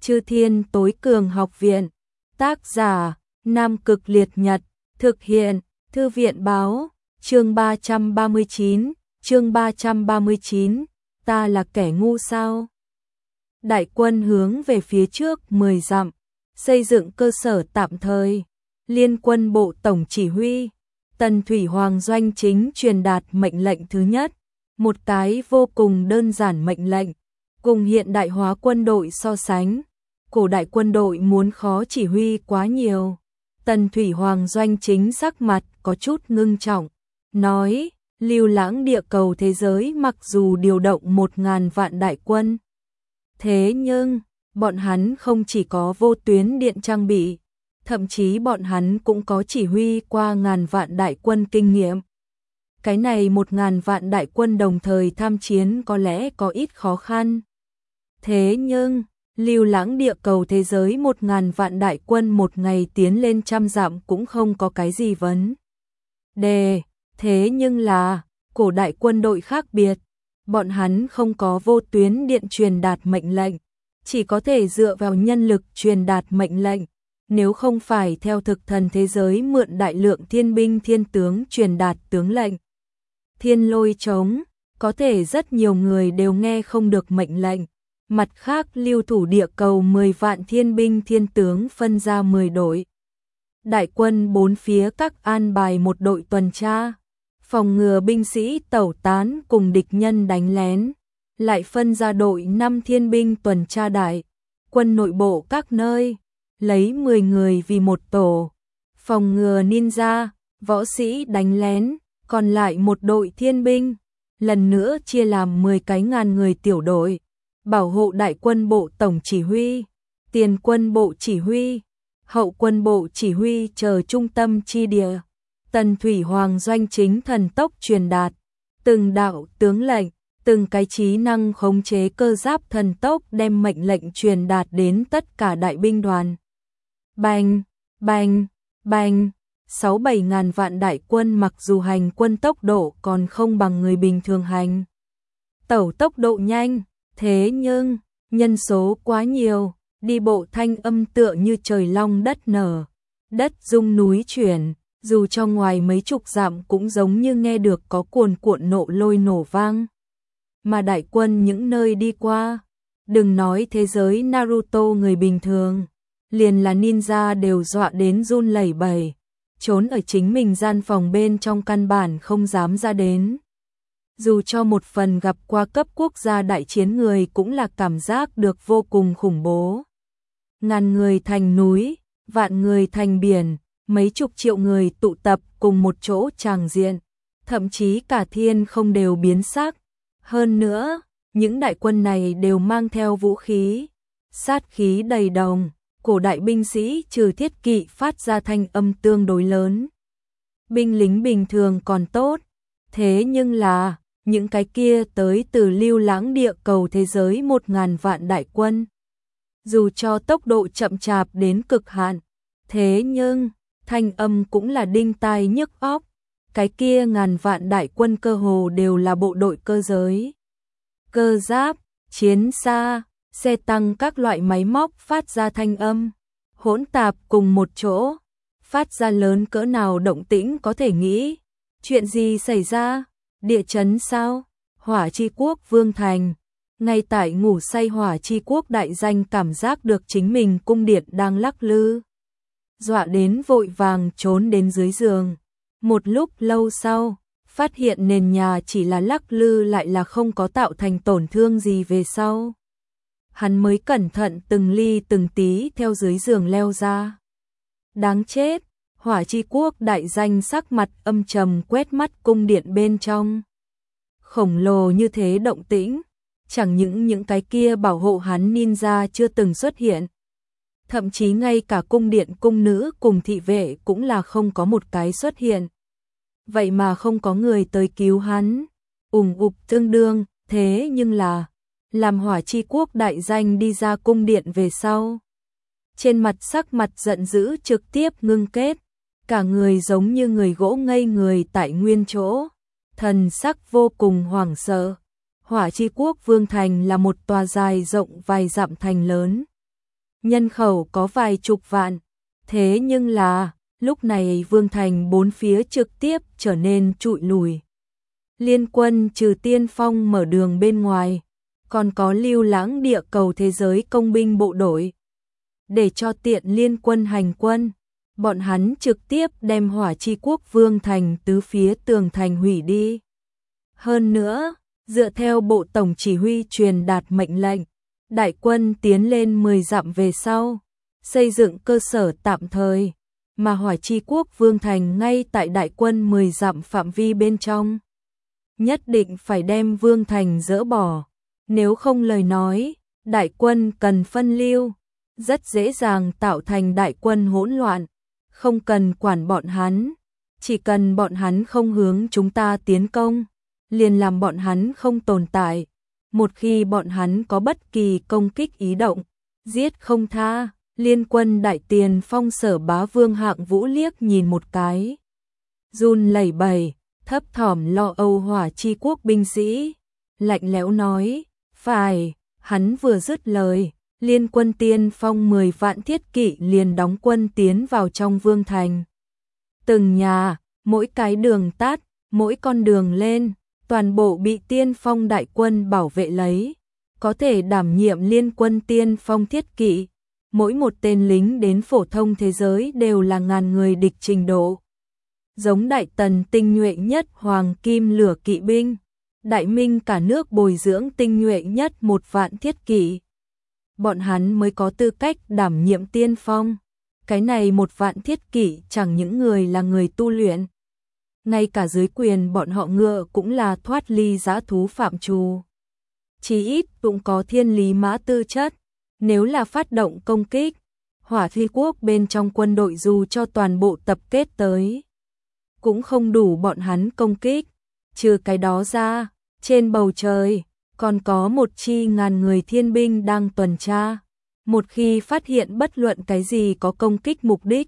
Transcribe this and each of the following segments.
Chư Thiên Tối Cường Học Viện. Tác giả: Nam Cực Liệt Nhật. Thực hiện: Thư viện báo. Chương 339. Chương 339. Ta là kẻ ngu sao? Đại quân hướng về phía trước 10 dặm, xây dựng cơ sở tạm thời. Liên quân bộ tổng chỉ huy Tần Thủy Hoàng doanh chính truyền đạt mệnh lệnh thứ nhất, một cái vô cùng đơn giản mệnh lệnh, cùng hiện đại hóa quân đội so sánh, cổ đại quân đội muốn khó chỉ huy quá nhiều. Tần Thủy Hoàng doanh chính sắc mặt có chút ngưng trọng, nói: Lưu lãng địa cầu thế giới mặc dù điều động 1000 vạn đại quân, thế nhưng bọn hắn không chỉ có vô tuyến điện trang bị, thậm chí bọn hắn cũng có chỉ huy qua ngàn vạn đại quân kinh nghiệm. Cái này 1000 vạn đại quân đồng thời tham chiến có lẽ có ít khó khăn. Thế nhưng, lưu lãng địa cầu thế giới 1000 vạn đại quân một ngày tiến lên 100 dặm cũng không có cái gì vấn đề. Thế nhưng là, cổ đại quân đội khác biệt, bọn hắn không có vô tuyến điện truyền đạt mệnh lệnh, chỉ có thể dựa vào nhân lực truyền đạt mệnh lệnh. Nếu không phải theo thực thần thế giới mượn đại lượng thiên binh thiên tướng truyền đạt tướng lệnh, thiên lôi chống, có thể rất nhiều người đều nghe không được mệnh lệnh. Mặt khác lưu thủ địa cầu 10 vạn thiên binh thiên tướng phân ra 10 đội. Đại quân bốn phía các an bài một đội tuần tra, phòng ngừa binh sĩ tẩu tán cùng địch nhân đánh lén. Lại phân ra đội 5 thiên binh tuần tra đại quân nội bộ các nơi, lấy 10 người vì một tổ, phòng ngừa ninja, võ sĩ đánh lén, còn lại một đội thiên binh, lần nữa chia làm 10 cái ngàn người tiểu đội, bảo hộ đại quân bộ tổng chỉ huy, tiền quân bộ chỉ huy, hậu quân bộ chỉ huy chờ trung tâm chi địa. Tần Thủy Hoàng doanh chính thần tốc truyền đạt, từng đạo tướng lệnh, từng cái trí năng khống chế cơ giáp thần tốc đem mệnh lệnh truyền đạt đến tất cả đại binh đoàn. Bành, bành, bành, 6-7 ngàn vạn đại quân mặc dù hành quân tốc độ còn không bằng người bình thường hành tẩu tốc độ nhanh, thế nhưng nhân số quá nhiều, đi bộ thanh âm tựa như trời long đất nở, đất rung núi chuyển, dù cho ngoài mấy chục dặm cũng giống như nghe được có cuồn cuộn nộ lôi nổ vang. Mà đại quân những nơi đi qua, đừng nói thế giới Naruto người bình thường, liền là ninja đều dọa đến run lẩy bẩy, trốn ở chính mình gian phòng bên trong căn bản không dám ra đến. Dù cho một phần gặp qua cấp quốc gia đại chiến người cũng là cảm giác được vô cùng khủng bố. Ngàn người thành núi, vạn người thành biển, mấy chục triệu người tụ tập cùng một chỗ tràng diện, thậm chí cả thiên không đều biến sắc. Hơn nữa, những đại quân này đều mang theo vũ khí, sát khí đầy đồng, cổ đại binh sĩ trừ thiết kỵ phát ra thanh âm tương đối lớn. Binh lính bình thường còn tốt, thế nhưng là, những cái kia tới từ lưu lãng địa cầu thế giới 1000 vạn đại quân. Dù cho tốc độ chậm chạp đến cực hạn, thế nhưng, thanh âm cũng là đinh tai nhức óc. Cái kia ngàn vạn đại quân cơ hồ đều là bộ đội cơ giới, cơ giáp, chiến xa, xe tăng các loại máy móc phát ra thanh âm, hỗn tạp cùng một chỗ, phát ra lớn cỡ nào động tĩnh có thể nghĩ. Chuyện gì xảy ra? Địa chấn sao? Hỏa Chi Quốc Vương Thành. Ngay tại ngủ say Hỏa Chi Quốc đại danh cảm giác được chính mình cung điện đang lắc lư, dọa đến vội vàng trốn đến dưới giường. Một lúc lâu sau, phát hiện nền nhà chỉ là lắc lư lại là không có tạo thành tổn thương gì về sau. Hắn mới cẩn thận từng ly từng tí theo dưới giường leo ra. Đáng chết, Hỏa Chi Quốc đại danh sắc mặt âm trầm quét mắt cung điện bên trong. Khổng lồ như thế động tĩnh, chẳng những cái kia bảo hộ hắn ninja chưa từng xuất hiện. Thậm chí ngay cả cung điện cung nữ cùng thị vệ cũng là không có một cái xuất hiện. Vậy mà không có người tới cứu hắn, tương đương, thế nhưng là, làm Hỏa Chi Quốc đại danh đi ra cung điện về sau. Trên mặt sắc mặt giận dữ trực tiếp ngưng kết, cả người giống như người gỗ ngây người tại nguyên chỗ, thần sắc vô cùng hoảng sợ. Hỏa Chi Quốc Vương Thành là một tòa dài rộng vài dặm thành lớn. nhân khẩu có vài chục vạn. Thế nhưng là, lúc này vương thành bốn phía trực tiếp trở nên trụi lùi. Liên quân trừ tiên phong mở đường bên ngoài, còn có lưu lãng địa cầu thế giới công binh bộ đội. Để cho tiện liên quân hành quân, bọn hắn trực tiếp đem Hỏa Chi Quốc vương thành tứ phía tường thành hủy đi. Hơn nữa, dựa theo bộ tổng chỉ huy truyền đạt mệnh lệnh, đại quân tiến lên 10 dặm về sau, xây dựng cơ sở tạm thời, mà Hỏa Chi Quốc vương thành ngay tại đại quân 10 dặm phạm vi bên trong. Nhất định phải đem vương thành dỡ bỏ, nếu không lời nói, đại quân cần phân lưu, rất dễ dàng tạo thành đại quân hỗn loạn, không cần quản bọn hắn, chỉ cần bọn hắn không hướng chúng ta tiến công, liền làm bọn hắn không tồn tại. Một khi bọn hắn có bất kỳ công kích ý động, giết không tha. Liên quân đại tiền phong Sở Bá Vương Hạng Vũ liếc nhìn một cái, run lẩy bẩy, thấp thỏm lo âu Hỏa Chi Quốc binh sĩ, lạnh lẽo nói, phải. Hắn vừa dứt lời, liên quân tiên phong 10 vạn thiết kỵ liền đóng quân tiến vào trong vương thành. Từng nhà, mỗi cái đường tắt, mỗi con đường lên, toàn bộ bị tiên phong đại quân bảo vệ lấy, có thể đảm nhiệm liên quân tiên phong thiết kỵ. Mỗi một tên lính đến phổ thông thế giới đều là ngàn người địch trình độ. Giống Đại Tần tinh nhuệ nhất Hoàng Kim Lửa kỵ binh, Đại Minh cả nước bồi dưỡng tinh nhuệ nhất 1 vạn thiết kỵ. Bọn hắn mới có tư cách đảm nhiệm tiên phong. Cái này 1 vạn thiết kỵ chẳng những người là người tu luyện, ngay cả dưới quyền bọn họ ngựa cũng là thoát ly dã thú phạm trù. Chí ít cũng có thiên lý mã tư chất. Nếu là phát động công kích, Hỏa Chi Quốc bên trong quân đội dù cho toàn bộ tập kết tới, cũng không đủ bọn hắn công kích. Trừ cái đó ra, trên bầu trời, còn có một chi ngàn người thiên binh đang tuần tra. Một khi phát hiện bất luận cái gì có công kích mục đích,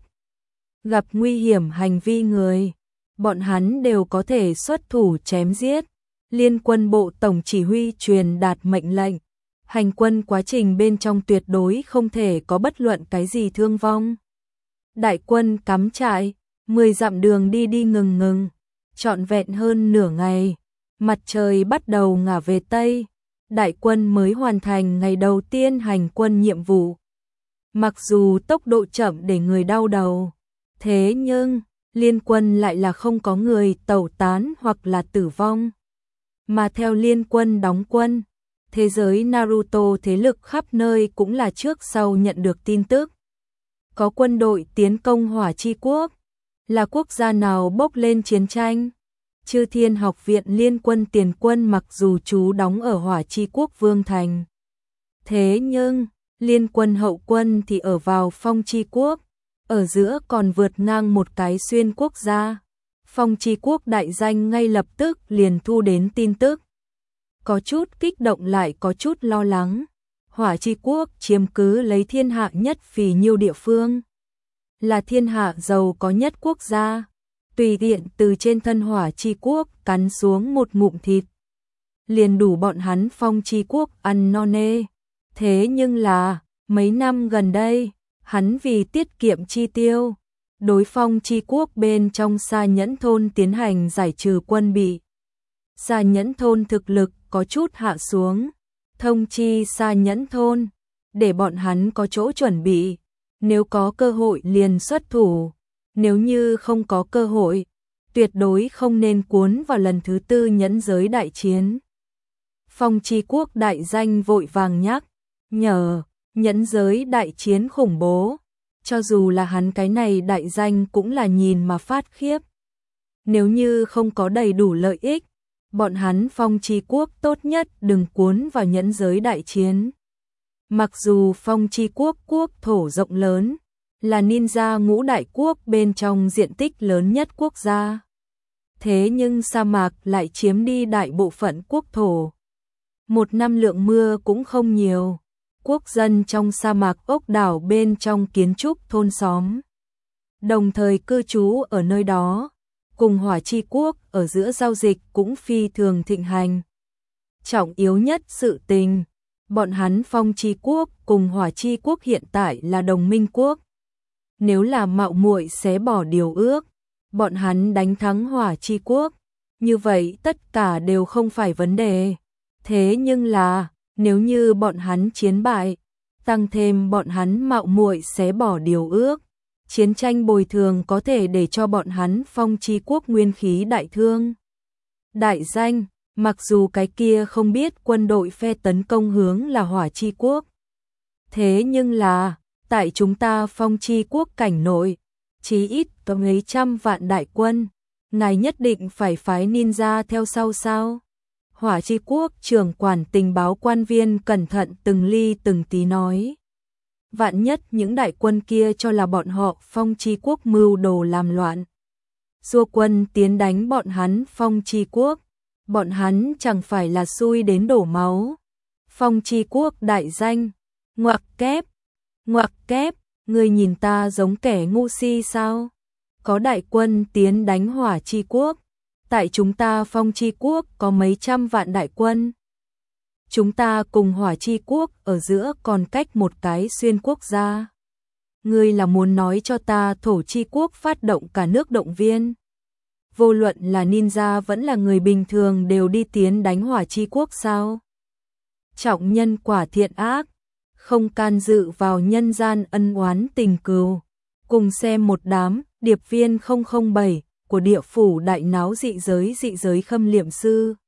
gặp nguy hiểm hành vi người, bọn hắn đều có thể xuất thủ chém giết. Liên quân bộ tổng chỉ huy truyền đạt mệnh lệnh. Hành quân quá trình bên trong tuyệt đối không thể có bất luận cái gì thương vong. Đại quân cắm trại, 10 dặm đường đi đi ngừng ngừng, trọn vẹn hơn nửa ngày, mặt trời bắt đầu ngả về Tây, đại quân mới hoàn thành ngày đầu tiên hành quân nhiệm vụ. Mặc dù tốc độ chậm để người đau đầu, thế nhưng liên quân lại là không có người tẩu tán hoặc là tử vong. Mà theo liên quân đóng quân, thế giới Naruto thế lực khắp nơi cũng là trước sau nhận được tin tức. Có quân đội tiến công Hỏa Chi Quốc, là quốc gia nào bốc lên chiến tranh? Chư Thiên Học viện liên quân tiền quân mặc dù trú đóng ở Hỏa Chi Quốc vương thành. Thế nhưng, liên quân hậu quân thì ở vào Phong Chi Quốc, ở giữa còn vượt ngang một cái xuyên quốc gia. Phong Chi Quốc đại danh ngay lập tức liền thu đến tin tức. Có chút kích động lại có chút lo lắng. Hỏa Chi Quốc chiếm cứ lấy thiên hạ nhất phì nhiêu địa phương, là thiên hạ giàu có nhất quốc gia. Tùy tiện từ trên thân Hỏa Chi Quốc cắn xuống một ngụm thịt, liền đủ bọn hắn Phong Chi Quốc ăn no nê. Thế nhưng là, mấy năm gần đây, hắn vì tiết kiệm chi tiêu, đối Phong Chi Quốc bên trong Sa Nhẫn thôn tiến hành giải trừ quân bị. Sa Nhẫn thôn thực lực có chút hạ xuống, thông chi Sa Nhẫn thôn, để bọn hắn có chỗ chuẩn bị, nếu có cơ hội liền xuất thủ, nếu như không có cơ hội, tuyệt đối không nên cuốn vào lần thứ 4 nhẫn giới đại chiến. Phong Chi Quốc đại danh vội vàng nhắc nhở, nhẫn giới đại chiến khủng bố, cho dù là hắn cái này đại danh cũng là nhìn mà phát khiếp. Nếu như không có đầy đủ lợi ích, bọn hắn Phong Chi Quốc tốt nhất đừng cuốn vào nhẫn giới đại chiến. Mặc dù Phong Chi Quốc quốc thổ rộng lớn, là ninja ngũ đại quốc bên trong diện tích lớn nhất quốc gia, thế nhưng sa mạc lại chiếm đi đại bộ phận quốc thổ. Một năm lượng mưa cũng không nhiều, quốc dân trong sa mạc ốc đảo bên trong kiến trúc thôn xóm, đồng thời cư trú ở nơi đó, cùng Hỏa Chi Quốc ở giữa giao dịch cũng phi thường thịnh hành. Trọng yếu nhất sự tình bọn hắn Phong Chi quốc cùng Hỏa Chi quốc hiện tại là đồng minh quốc. Nếu là mạo muội xé bỏ điều ước, bọn hắn đánh thắng Hỏa Chi quốc, như vậy tất cả đều không phải vấn đề. Thế nhưng là, nếu như bọn hắn chiến bại, tăng thêm bọn hắn mạo muội xé bỏ điều ước, chiến tranh bồi thường có thể để cho bọn hắn Phong Chi quốc nguyên khí đại thương. Đại danh, mặc dù cái kia không biết quân đội phe tấn công hướng là Hỏa Chi quốc. Thế nhưng là, tại chúng ta Phong Chi quốc cảnh nội, chí ít có mấy trăm vạn đại quân, ngài nhất định phải phái ninja theo sau sao? Hỏa Chi quốc trưởng quản tình báo quan viên cẩn thận từng ly từng tí nói. Vạn nhất những đại quân kia cho là bọn họ Phong Chi quốc mưu đồ làm loạn. Xua quân tiến đánh bọn hắn Phong Chi quốc, bọn hắn chẳng phải là xui đến đổ máu. Phong Chi quốc đại danh, ngoặc kép, người nhìn ta giống kẻ ngu si sao? Có đại quân tiến đánh Hỏa Chi quốc, tại chúng ta Phong Chi quốc có mấy trăm vạn đại quân. Chúng ta cùng Hỏa Chi quốc ở giữa còn cách một cái xuyên quốc gia. Ngươi là muốn nói cho ta Thổ Chi quốc phát động cả nước động viên? Vô luận là ninja vẫn là người bình thường đều đi tiến đánh Hỏa Chi quốc sao? Trọng nhân quả thiện ác, không can dự vào nhân gian ân oán tình cừu. Cùng xem một đám điệp viên 007 của địa phủ đại náo dị giới khâm liệm sư.